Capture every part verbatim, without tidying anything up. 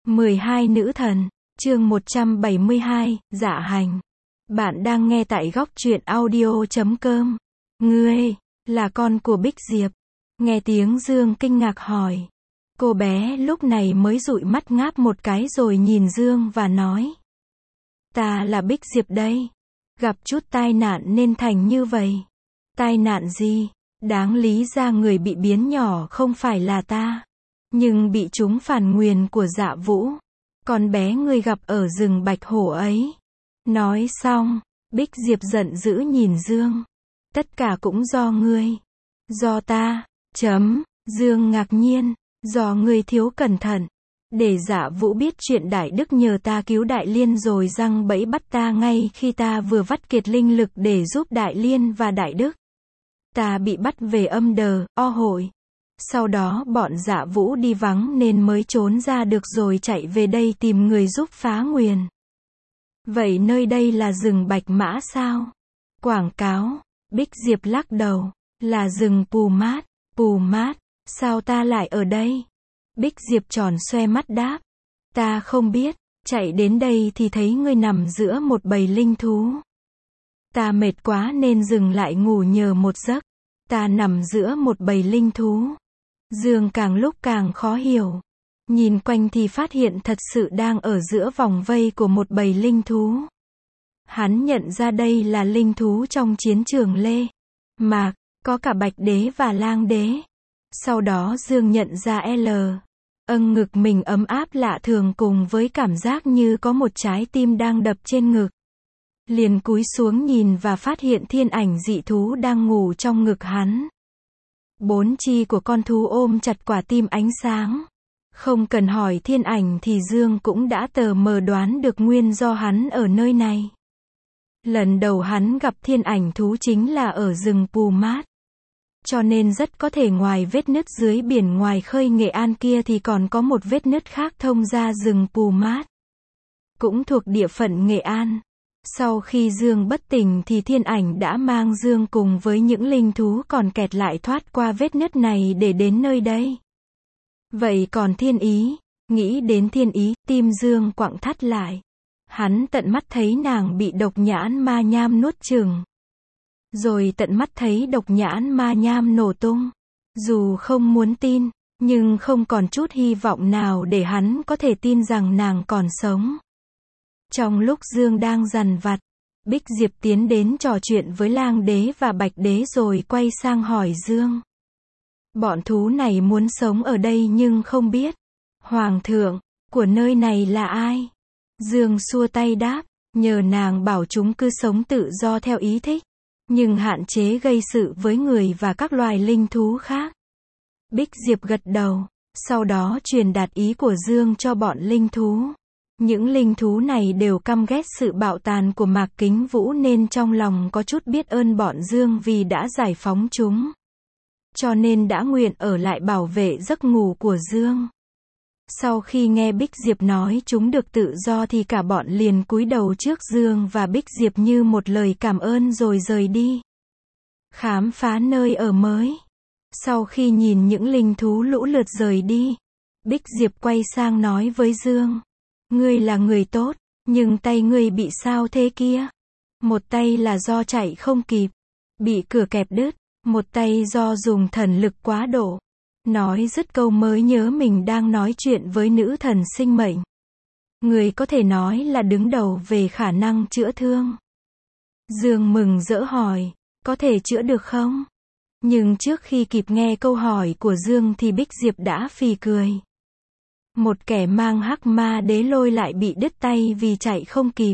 mười hai Nữ thần, chương một trăm bảy mươi hai, Dạ hành. Bạn đang nghe tại góc truyện audio chấm com. Ngươi, là con của Bích Diệp. Nghe tiếng Dương kinh ngạc hỏi. Cô bé lúc này mới dụi mắt ngáp một cái rồi nhìn Dương và nói. Ta là Bích Diệp đây. Gặp chút tai nạn nên thành như vậy. Tai nạn gì? Đáng lý ra người bị biến nhỏ không phải là ta. Nhưng bị trúng phản nguyền của Dạ Vũ. Con bé ngươi gặp ở rừng Bạch Hổ ấy. Nói xong, Bích Diệp giận dữ nhìn Dương. Tất cả cũng do ngươi. Do ta. Chấm. Dương ngạc nhiên. Do ngươi thiếu cẩn thận. Để Dạ Vũ biết chuyện Đại Đức nhờ ta cứu Đại Liên rồi giăng bẫy bắt ta ngay khi ta vừa vắt kiệt linh lực để giúp Đại Liên và Đại Đức. Ta bị bắt về âm đờ, o hội. Sau đó bọn Dạ Vũ đi vắng nên mới trốn ra được rồi chạy về đây tìm người giúp phá nguyền. Vậy nơi đây là rừng Bạch Mã sao? Quảng cáo. Bích Diệp lắc đầu. Là rừng Pù Mát. Pù Mát. Sao ta lại ở đây? Bích Diệp tròn xoe mắt đáp. Ta không biết. Chạy đến đây thì thấy ngươi nằm giữa một bầy linh thú. Ta mệt quá nên dừng lại ngủ nhờ một giấc. Ta nằm giữa một bầy linh thú. Dương càng lúc càng khó hiểu. Nhìn quanh thì phát hiện thật sự đang ở giữa vòng vây của một bầy linh thú. Hắn nhận ra đây là linh thú trong chiến trường Lê Mạc, có cả Bạch Đế và Lang Đế. Sau đó Dương nhận ra L. Âng ngực mình ấm áp lạ thường cùng với cảm giác như có một trái tim đang đập trên ngực. Liền cúi xuống nhìn và phát hiện thiên ảnh dị thú đang ngủ trong ngực hắn. Bốn chi của con thú ôm chặt quả tim ánh sáng. Không cần hỏi thiên ảnh thì Dương cũng đã tờ mờ đoán được nguyên do hắn ở nơi này. Lần đầu hắn gặp thiên ảnh thú chính là ở rừng Pù Mát. Cho nên rất có thể ngoài vết nứt dưới biển ngoài khơi Nghệ An kia thì còn có một vết nứt khác thông ra rừng Pù Mát. Cũng thuộc địa phận Nghệ An. Sau khi Dương bất tỉnh thì thiên ảnh đã mang Dương cùng với những linh thú còn kẹt lại thoát qua vết nứt này để đến nơi đây. Vậy còn thiên ý, nghĩ đến thiên ý, tim Dương quặn thắt lại. Hắn tận mắt thấy nàng bị độc nhãn ma nham nuốt chửng. Rồi tận mắt thấy độc nhãn ma nham nổ tung. Dù không muốn tin, nhưng không còn chút hy vọng nào để hắn có thể tin rằng nàng còn sống. Trong lúc Dương đang dằn vặt, Bích Diệp tiến đến trò chuyện với Lang Đế và Bạch Đế rồi quay sang hỏi Dương. Bọn thú này muốn sống ở đây nhưng không biết. Hoàng thượng, của nơi này là ai? Dương xua tay đáp, nhờ nàng bảo chúng cứ sống tự do theo ý thích. Nhưng hạn chế gây sự với người và các loài linh thú khác. Bích Diệp gật đầu, sau đó truyền đạt ý của Dương cho bọn linh thú. Những linh thú này đều căm ghét sự bạo tàn của Mạc Kính Vũ nên trong lòng có chút biết ơn bọn Dương vì đã giải phóng chúng. Cho nên đã nguyện ở lại bảo vệ giấc ngủ của Dương. Sau khi nghe Bích Diệp nói chúng được tự do thì cả bọn liền cúi đầu trước Dương và Bích Diệp như một lời cảm ơn rồi rời đi. Khám phá nơi ở mới. Sau khi nhìn những linh thú lũ lượt rời đi, Bích Diệp quay sang nói với Dương. Ngươi là người tốt, nhưng tay ngươi bị sao thế kia? Một tay là do chạy không kịp, bị cửa kẹp đứt, một tay do dùng thần lực quá độ. Nói dứt câu mới nhớ mình đang nói chuyện với nữ thần sinh mệnh. Người có thể nói là đứng đầu về khả năng chữa thương. Dương mừng rỡ hỏi, có thể chữa được không? Nhưng trước khi kịp nghe câu hỏi của Dương thì Bích Diệp đã phì cười. Một kẻ mang hắc ma đế lôi lại bị đứt tay vì chạy không kịp.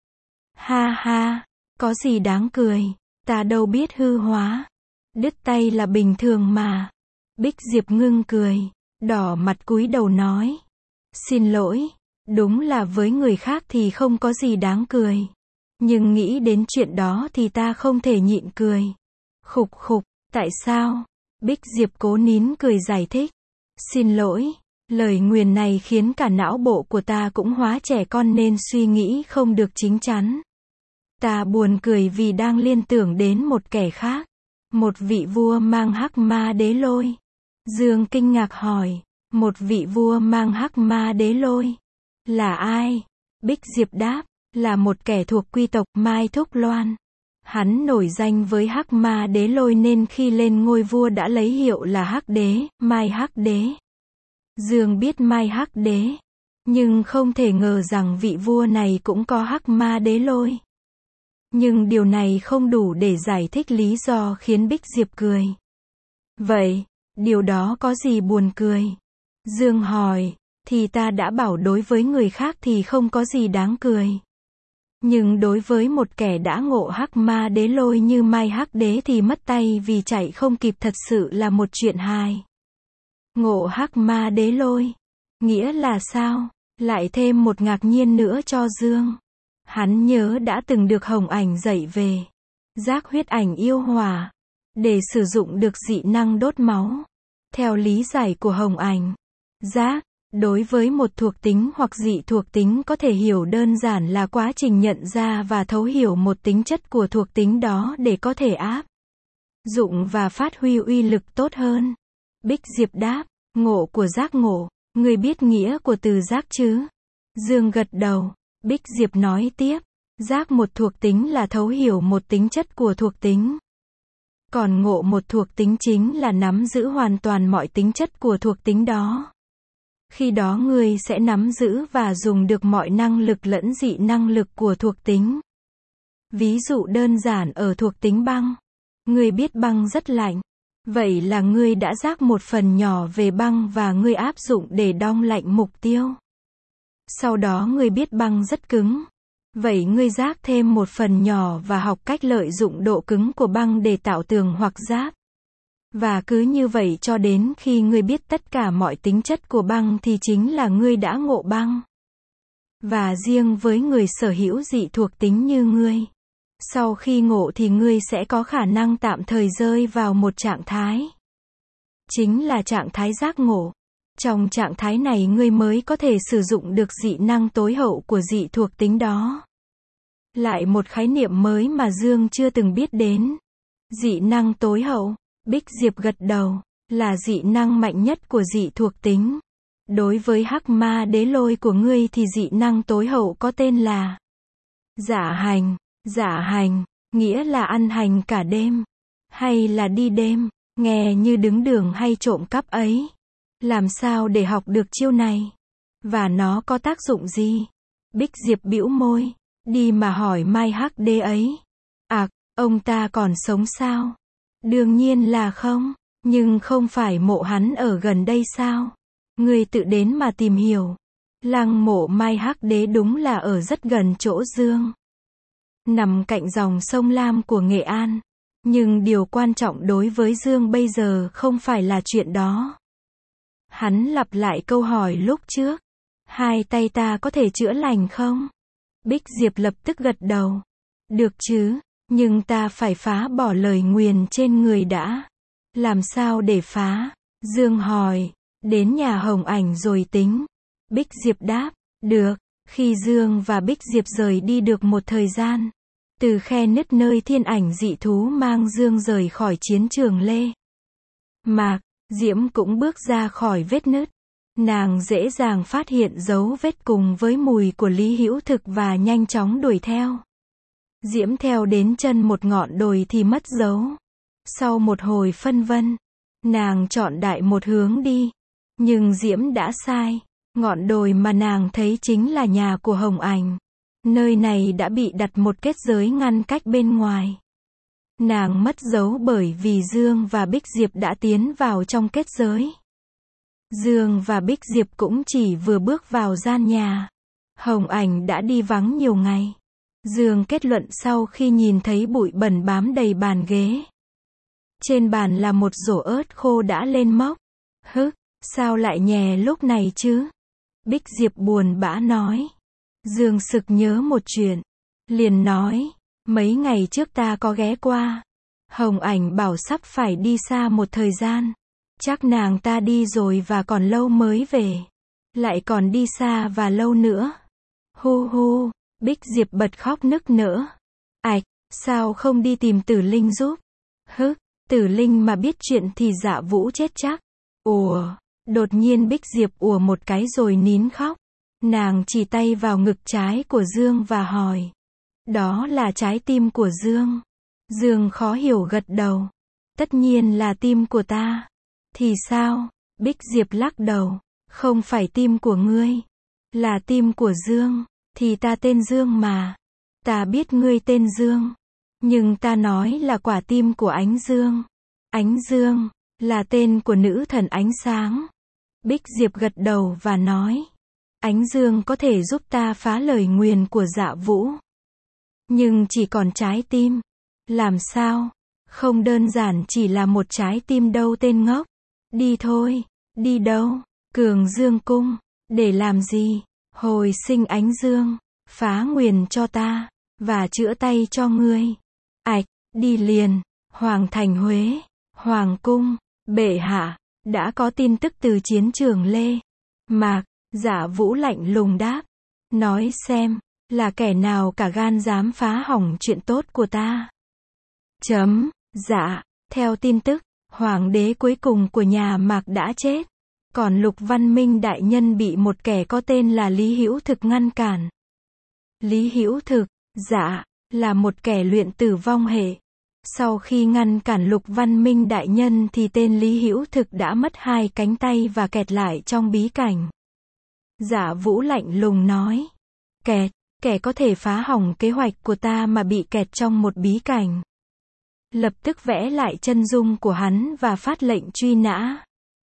Ha ha, có gì đáng cười, ta đâu biết hư hóa. Đứt tay là bình thường mà. Bích Diệp ngưng cười, đỏ mặt cúi đầu nói. Xin lỗi, đúng là với người khác thì không có gì đáng cười. Nhưng nghĩ đến chuyện đó thì ta không thể nhịn cười. Khục khục, tại sao? Bích Diệp cố nín cười giải thích. Xin lỗi, lời nguyền này khiến cả não bộ của ta cũng hóa trẻ con nên suy nghĩ không được chính chắn. Ta buồn cười vì đang liên tưởng đến một kẻ khác. Một vị vua mang hắc ma đế lôi. Dương kinh ngạc hỏi, một vị vua mang hắc ma đế lôi. Là ai? Bích Diệp đáp, là một kẻ thuộc quy tộc Mai Thúc Loan. Hắn nổi danh với Hắc Ma Đế Lôi nên khi lên ngôi vua đã lấy hiệu là Hắc Đế, Mai Hắc Đế. Dương biết Mai Hắc Đế, nhưng không thể ngờ rằng vị vua này cũng có Hắc Ma Đế Lôi. Nhưng điều này không đủ để giải thích lý do khiến Bích Diệp cười. Vậy, điều đó có gì buồn cười? Dương hỏi, thì ta đã bảo đối với người khác thì không có gì đáng cười. Nhưng đối với một kẻ đã ngộ Hắc Ma Đế Lôi như Mai Hắc Đế thì mất tay vì chạy không kịp thật sự là một chuyện hài. Ngộ Hắc Ma Đế Lôi, nghĩa là sao? Lại thêm một ngạc nhiên nữa cho Dương. Hắn nhớ đã từng được Hồng Ảnh dạy về giác huyết ảnh yêu hỏa, để sử dụng được dị năng đốt máu. Theo lý giải của Hồng Ảnh, giác, đối với một thuộc tính hoặc dị thuộc tính có thể hiểu đơn giản là quá trình nhận ra và thấu hiểu một tính chất của thuộc tính đó để có thể áp dụng và phát huy uy lực tốt hơn. Bích Diệp đáp, ngộ của giác ngộ, người biết nghĩa của từ giác chứ? Dương gật đầu. Bích Diệp nói tiếp, giác một thuộc tính là thấu hiểu một tính chất của thuộc tính. Còn ngộ một thuộc tính chính là nắm giữ hoàn toàn mọi tính chất của thuộc tính đó. Khi đó ngươi sẽ nắm giữ và dùng được mọi năng lực lẫn dị năng lực của thuộc tính. Ví dụ đơn giản ở thuộc tính băng. Ngươi biết băng rất lạnh. Vậy là ngươi đã giác một phần nhỏ về băng và ngươi áp dụng để đong lạnh mục tiêu. Sau đó ngươi biết băng rất cứng. Vậy ngươi giác thêm một phần nhỏ và học cách lợi dụng độ cứng của băng để tạo tường hoặc giáp. Và cứ như vậy cho đến khi ngươi biết tất cả mọi tính chất của băng thì chính là ngươi đã ngộ băng. Và riêng với người sở hữu dị thuộc tính như ngươi, sau khi ngộ thì ngươi sẽ có khả năng tạm thời rơi vào một trạng thái. Chính là trạng thái giác ngộ. Trong trạng thái này ngươi mới có thể sử dụng được dị năng tối hậu của dị thuộc tính đó. Lại một khái niệm mới mà Dương chưa từng biết đến. Dị năng tối hậu. Bích Diệp gật đầu, là dị năng mạnh nhất của dị thuộc tính. Đối với Hắc Ma Đế Lôi của ngươi thì dị năng tối hậu có tên là Dạ hành. Dạ hành, nghĩa là ăn hành cả đêm. Hay là đi đêm, nghe như đứng đường hay trộm cắp ấy. Làm sao để học được chiêu này? Và nó có tác dụng gì? Bích Diệp bĩu môi, đi mà hỏi Mai Hắc Đế ấy. À, ông ta còn sống sao? Đương nhiên là không, nhưng không phải mộ hắn ở gần đây sao? Ngươi tự đến mà tìm hiểu. Lăng mộ Mai Hắc Đế đúng là ở rất gần chỗ Dương. Nằm cạnh dòng sông Lam của Nghệ An. Nhưng điều quan trọng đối với Dương bây giờ không phải là chuyện đó. Hắn lặp lại câu hỏi lúc trước. Hai tay ta có thể chữa lành không? Bích Diệp lập tức gật đầu. Được chứ, nhưng ta phải phá bỏ lời nguyền trên người đã. Làm sao để phá? Dương hỏi. Đến nhà Hồng Ảnh rồi tính. Bích Diệp đáp. Được. Khi Dương và Bích Diệp rời đi được một thời gian, từ khe nứt nơi thiên ảnh dị thú mang Dương rời khỏi chiến trường Lê Mạc, Diễm cũng bước ra khỏi vết nứt. Nàng dễ dàng phát hiện dấu vết cùng với mùi của Lý Hữu Thực và nhanh chóng đuổi theo. Diễm theo đến chân một ngọn đồi thì mất dấu. Sau một hồi phân vân, nàng chọn đại một hướng đi. Nhưng Diễm đã sai. Ngọn đồi mà nàng thấy chính là nhà của Hồng Ảnh. Nơi này đã bị đặt một kết giới ngăn cách bên ngoài. Nàng mất dấu bởi vì Dương và Bích Diệp đã tiến vào trong kết giới. Dương và Bích Diệp cũng chỉ vừa bước vào gian nhà. Hồng Ảnh đã đi vắng nhiều ngày. Dương kết luận sau khi nhìn thấy bụi bẩn bám đầy bàn ghế. Trên bàn là một rổ ớt khô đã lên mốc. Hứ, sao lại nhè lúc này chứ? Bích Diệp buồn bã nói. Dương sực nhớ một chuyện. Liền nói, mấy ngày trước ta có ghé qua. Hồng Ảnh bảo sắp phải đi xa một thời gian. Chắc nàng ta đi rồi và còn lâu mới về. Lại còn đi xa và lâu nữa. Hu hu, Bích Diệp bật khóc nức nở. Ảch, sao không đi tìm Tử Linh giúp? Hứ, Tử Linh mà biết chuyện thì Dạ Vũ chết chắc. Ủa, đột nhiên Bích Diệp ủa một cái rồi nín khóc. Nàng chỉ tay vào ngực trái của Dương và hỏi. Đó là trái tim của Dương. Dương khó hiểu gật đầu. Tất nhiên là tim của ta. Thì sao? Bích Diệp lắc đầu. Không phải tim của ngươi. Là tim của Dương. Thì ta tên Dương mà. Ta biết ngươi tên Dương. Nhưng ta nói là quả tim của Ánh Dương. Ánh Dương là tên của nữ thần ánh sáng. Bích Diệp gật đầu và nói. Ánh Dương có thể giúp ta phá lời nguyền của Dạ Vũ. Nhưng chỉ còn trái tim. Làm sao? Không đơn giản chỉ là một trái tim đâu tên ngốc. Đi thôi. Đi đâu? Cường Dương cung. Để làm gì? Hồi sinh Ánh Dương. Phá nguyền cho ta. Và chữa tay cho ngươi. Ảch, đi liền. Hoàng thành Huế. Hoàng cung. Bệ hạ. Đã có tin tức từ chiến trường Lê Mạc. Dạ Vũ lạnh lùng đáp. Nói xem. Là kẻ nào cả gan dám phá hỏng chuyện tốt của ta. Chấm. Dạ. Theo tin tức, hoàng đế cuối cùng của nhà Mạc đã chết. Còn Lục Văn Minh đại nhân bị một kẻ có tên là Lý Hữu Thực ngăn cản. Lý Hữu Thực, dạ, là một kẻ luyện tử vong hệ. Sau khi ngăn cản Lục Văn Minh đại nhân thì tên Lý Hữu Thực đã mất hai cánh tay và kẹt lại trong bí cảnh. Dạ Vũ lạnh lùng nói. Kẹt, kẻ có thể phá hỏng kế hoạch của ta mà bị kẹt trong một bí cảnh. Lập tức vẽ lại chân dung của hắn và phát lệnh truy nã.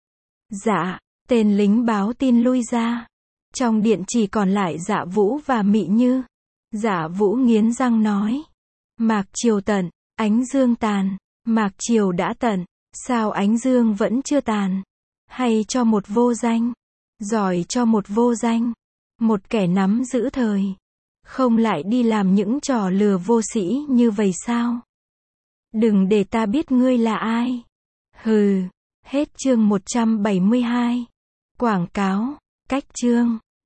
Dạ, tên lính báo tin lui ra. Trong điện chỉ còn lại Dạ Vũ và Mị Như. Dạ Vũ nghiến răng nói. Mạc Triều tận, Ánh Dương tàn. Mạc Triều đã tận, sao Ánh Dương vẫn chưa tàn? Hay cho một vô danh? Giỏi cho một vô danh. Một kẻ nắm giữ thời. Không lại đi làm những trò lừa vô sĩ như vậy sao? Đừng để ta biết ngươi là ai. Hừ. Hết chương một trăm bảy mươi hai. Quảng cáo. Cách chương.